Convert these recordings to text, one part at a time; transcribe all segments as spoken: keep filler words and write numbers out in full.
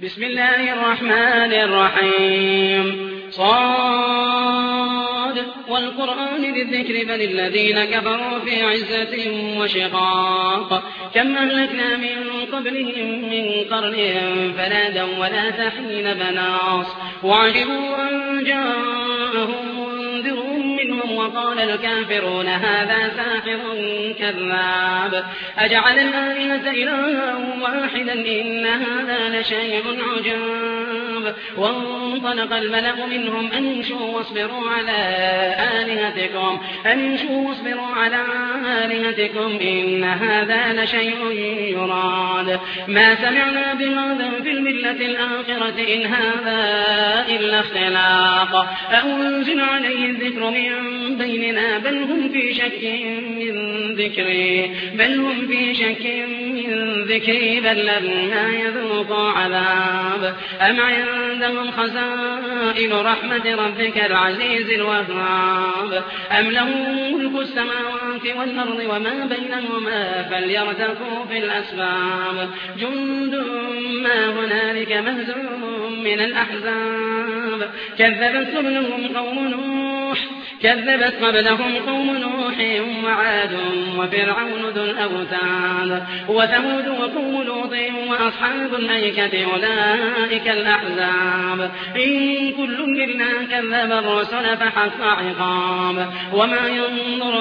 بسم الله الرحمن الرحيم صاد والقرآن ذي الذكر بل الذين كفروا في عزة وشقاق كم أهلكنا من قبلهم من قرن فنادوا ولا تحين بناص وعجبوا أن جاءهم منذر منهم وقال الكافرون هذا ساحر كذاب أجعل الآلهة إلها واحدا إن هذا لشيء عجاب وانطلق الملأ منهم أن امشوا واصبروا على آلهتكم أن امشوا واصبروا على آلهتكم إن هذا لشيء يراد ما سمعنا بهذا في الملة الآخرة إن هذا إلا اختلاق أأنزل عليه الذكر من بيننا بل هم في شك من ذكري بل هم في شك من ذكري بل لما يذوقوا عذاب أم عندهم خزائن رحمة ربك العزيز الوهاب أم لهم ملك السماوات والأرض وما بينهما فليرتقوا في الأسباب جند ما هنالك مهزوم من الأحزاب كذبت قبلهم قوم نوح كذبت قبلهم قوم نوح وعاد وفرعون ذو الأوتاد وثمود وقوم لوط وأصحاب الأيكة أولئك الأحزاب إن كل إلا كذب الرسل فحق عقاب وما ينظر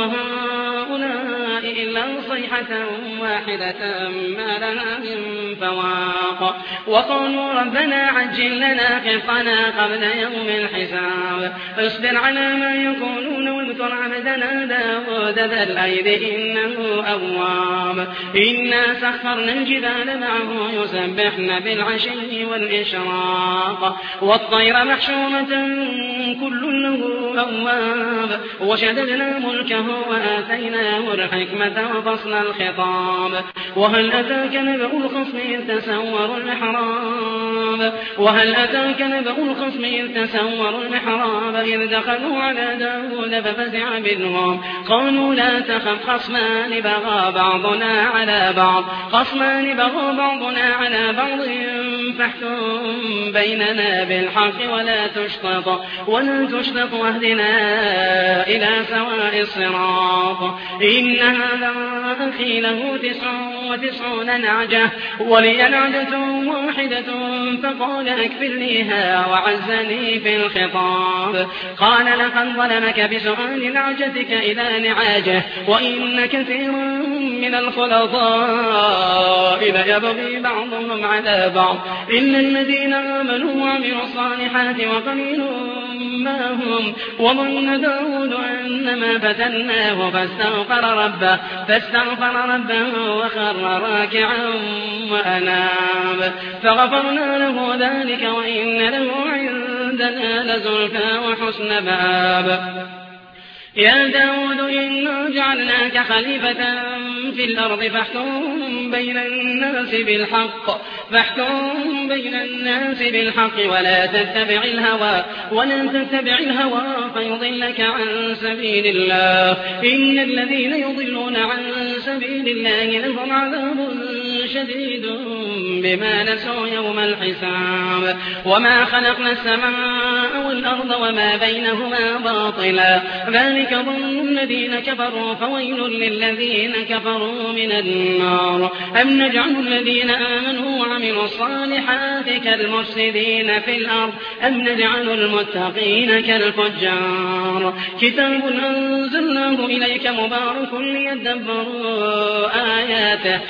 هؤلاء إلا صيحة واحدة ما لها من فواق وقالوا ربنا عجل لنا قطنا قبل يوم الحساب اصبر على ما يقولون واذكر عبدنا داود ذا الأيد إنه أواب إنا سخرنا الجبال معه يسبحن بالعشي والإشراق والطير محشورة كل له أواب وشددنا ملكه وآتيناه الحكمة وفصل الخطاب وهل أتاك نبأ الخصم إذ تسوروا المحراب وهل أتاك نبأ الخصم إذ تسوروا المحراب إذ دخلوا على داود ففزع منهم قالوا لا تخف خصمان بغى بعضنا على بعض خصمان بغى بعضنا على بعض فاحكم بيننا بالحق ولا تشطط ولا تشطط واهدنا إلى سواء الصراط إن هذا أخي له تسع وتسعون نعجة ولي نعجة واحدة فقال أكفلنيها وعزني في الخطاب قال لقد ظلمك بسؤال نعجتك إلى نعاجه وإن كثيرا من الخلطاء ليبغي بعضهم على بعض إلا الذين آمنوا وعملوا الصالحات وقليل ما هم وظن داود أنما فتناه فاستغفر ربه فاستغفر ربه وخر راكعا وأناب فغفرنا له ذلك وإن له عندنا لزلفى وحسن مآب يا داود إنا جعلناك خليفة في الأرض فاحكم بين الناس بالحق فاحكم بين الناس بالحق ولا تتبع الهوى ولا تتبع الهوى فيضلك عن سبيل الله إن الذين يضلون عن سبيل الله لهم عذاب شديد بما نسوا يوم الحساب وما خلقنا السماء والأرض وما بينهما باطلا ذلك ظن الذين كفروا فويل للذين كفروا من النار أم نجعل الذين آمنوا وعملوا الصالحات كالمفسدين في الأرض أم نجعل المتقين كالفجار كتاب أنزلناه إليك مبارك ليدبروا آياته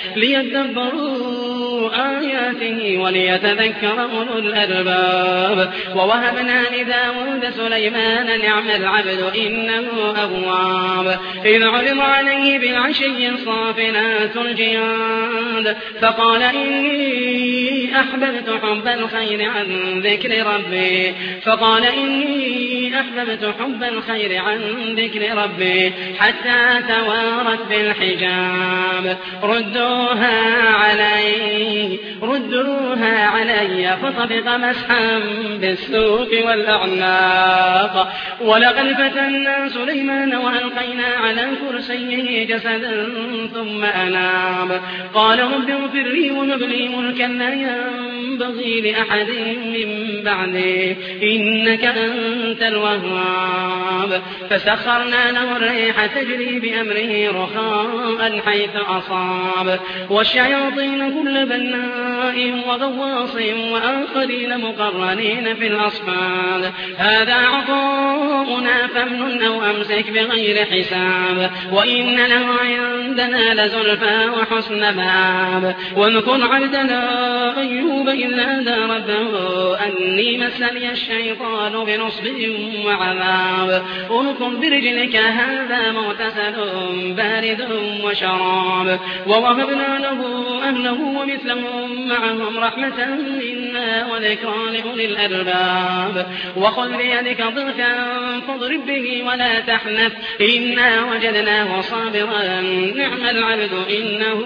ليدبروا آياته وليتذكر أولو الألباب ووهبنا لداود سليمان نعم العبد إنه أواب إذ عرض عليه بالعشي الصافنات الجياد فقال إني أحببت حب الخير عن ذكر ربي فقال إني أحببت حب الخير عن ذكر ربي حتى توارت بالحجاب ردوها علي ردوها علي فطبق مسحا بالسوق والأعناق ولقد فتنا سليمان وألقينا على كرسيه جسدا ثم أناب قال رب اغفر لي وهب لي ملكا لا ينبغي لأحد من بعده إنك أنت الوهاب. فسخرنا له الريح تجري بأمره رخاء حيث أصاب والشياطين كل بناء وغواص وآخرين مقرنين في الأصفاد. هذا عطاؤنا فامنن أو أمسك بغير حساب وإن له عندنا لزلفى وحسن مآب. واذكر عبدنا أيوب إذ نادى ربه أني مسني الشيطان بنصب وعذاب. اركض برجلك هذا مغتسل بارد وشراب. ووهبنا له أهله ومثلهم معهم رحمة منا وذكرى لأولي الألباب. وخذ بيدك ضغثا فاضرب به ولا تحنث إنا وجدناه صابرا نعم العبد إنه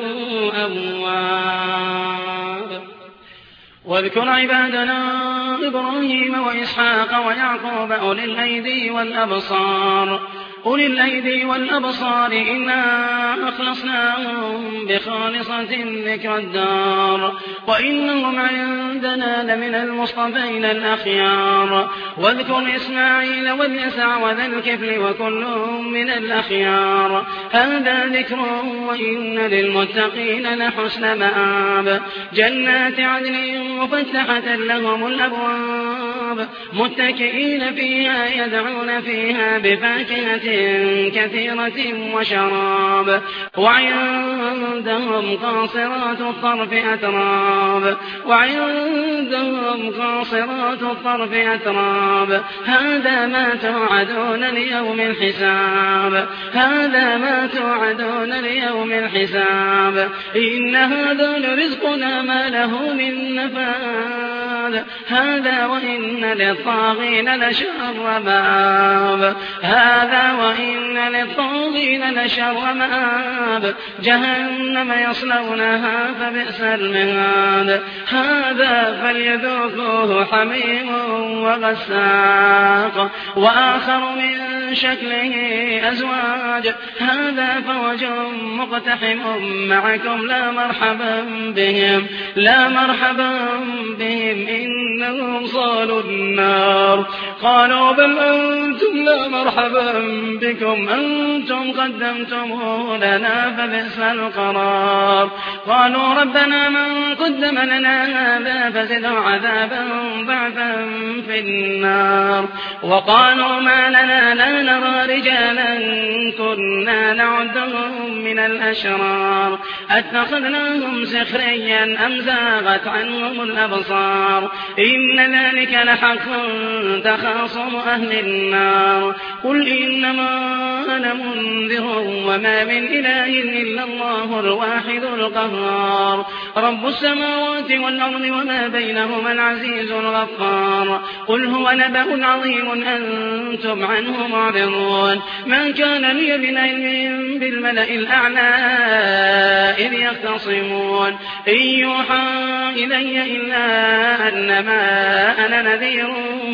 أواب. واذكر عبادنا إبراهيم وإسحاق ويعقوب أولي الأيدي والأبصار أولي الأيدي والأبصار إنا أخلصناهم بخالصة ذكر الدار وإنهم عندنا لمن المصطفين الأخيار. واذكر إسماعيل واليسع وذا الكفل وكل من الأخيار. هذا ذكر وإن للمتقين لحسن مآب. جنات عدن مفتحة لهم الأبواب متكئين فيها يدعون فيها بفاكهة كثيرة وشراب. وعندهم قاصرات الطرف أتراب وعندهم قاصرات الطرف أتراب. هذا ما توعدون ليوم الحساب هذا ما توعدون ليوم الحساب. إن هذا لرزقنا ما له من نفاد. هذا وإن للطاغين لشر مآب. هذا وإن للطاغين لشر مآب. جهنم يصلونها فبئس المهاد. هذا فليذوقوه حميم وغساق وآخر من شكله أزواج. هذا فوج مقتحم معكم لا مرحبا بهم لا مرحبا بهم إنهم صالوا النار. قالوا بل أنتم لا مرحبا بكم أنتم قدمتموه لنا فبئس القرار. قالوا ربنا من قدم لنا هذا فزده عذابا ضعفا في النار. وقالوا ما لنا لا نرى رجالا كنا نعدهم من الأشرار أتخذناهم سخريا أم زاغت عنهم الأبصار. إن ذلك لحق تخاصم أهل النار. قل إنما أنا منذر وما من إله إلا الله الواحد القهار. رب السماوات والأرض وما بينهما العزيز الغفار. قل هو نبأ عظيم أنتم عنه معرضون. ما كان لي من علم بالملأ الأعلى إذ يختصمون إن يوحى إلي إلا أنما أنا نذير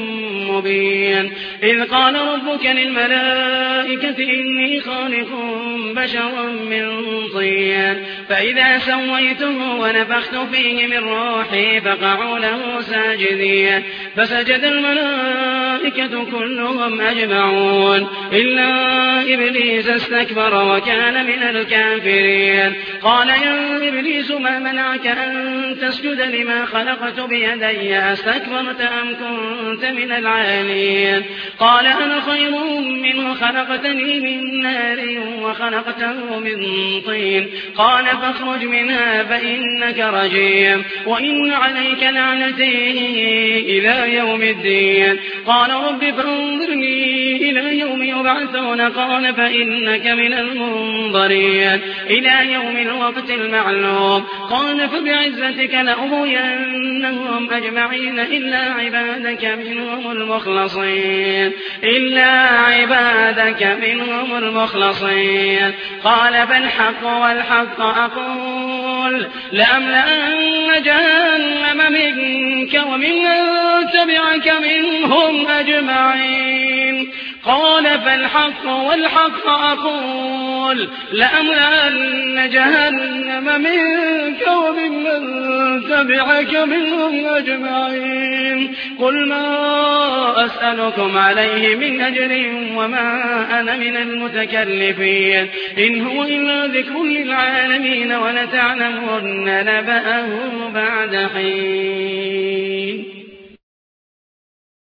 مبين. إذ قال ربك للملائكة إني خالق بشرا من طين فإذا سويته ونفخت فيه من روحي فقعوا له ساجدين. فسجد الملائكة كلهم أجمعون إلا إبليس استكبر وكان من الكافرين. قال يا إبليس ما منعك أن تسجد لما خلقت بيدي أستكبرت أم كنت من العالين. قال أنا خير منه خلقتني من نار وخلقته من طين. قال فاخرج منها فإنك رجيم وإن عليك لعنتي إلى يوم الدين. قال رب فانظرني إلى يوم يبعثون. قال فإنك من المنظرين إلى يوم الوقت المعلوم. قال فبعزتك لأغوينهم أجمعين إلا عبادك منهم المخلصين إلا عبادك منهم المخلصين. قال فالحق والحق أقول لأملأن جهنم منك ومن تبعك منهم أجمعين. قال فالحق والحق أقول لأملأن جهنم منك وممن تبعك منهم أجمعين قل ما أسألكم عليه من أجر وما أنا من المتكلفين إن هو إلا ذكر للعالمين ولتعلمن نبأه بعد حين.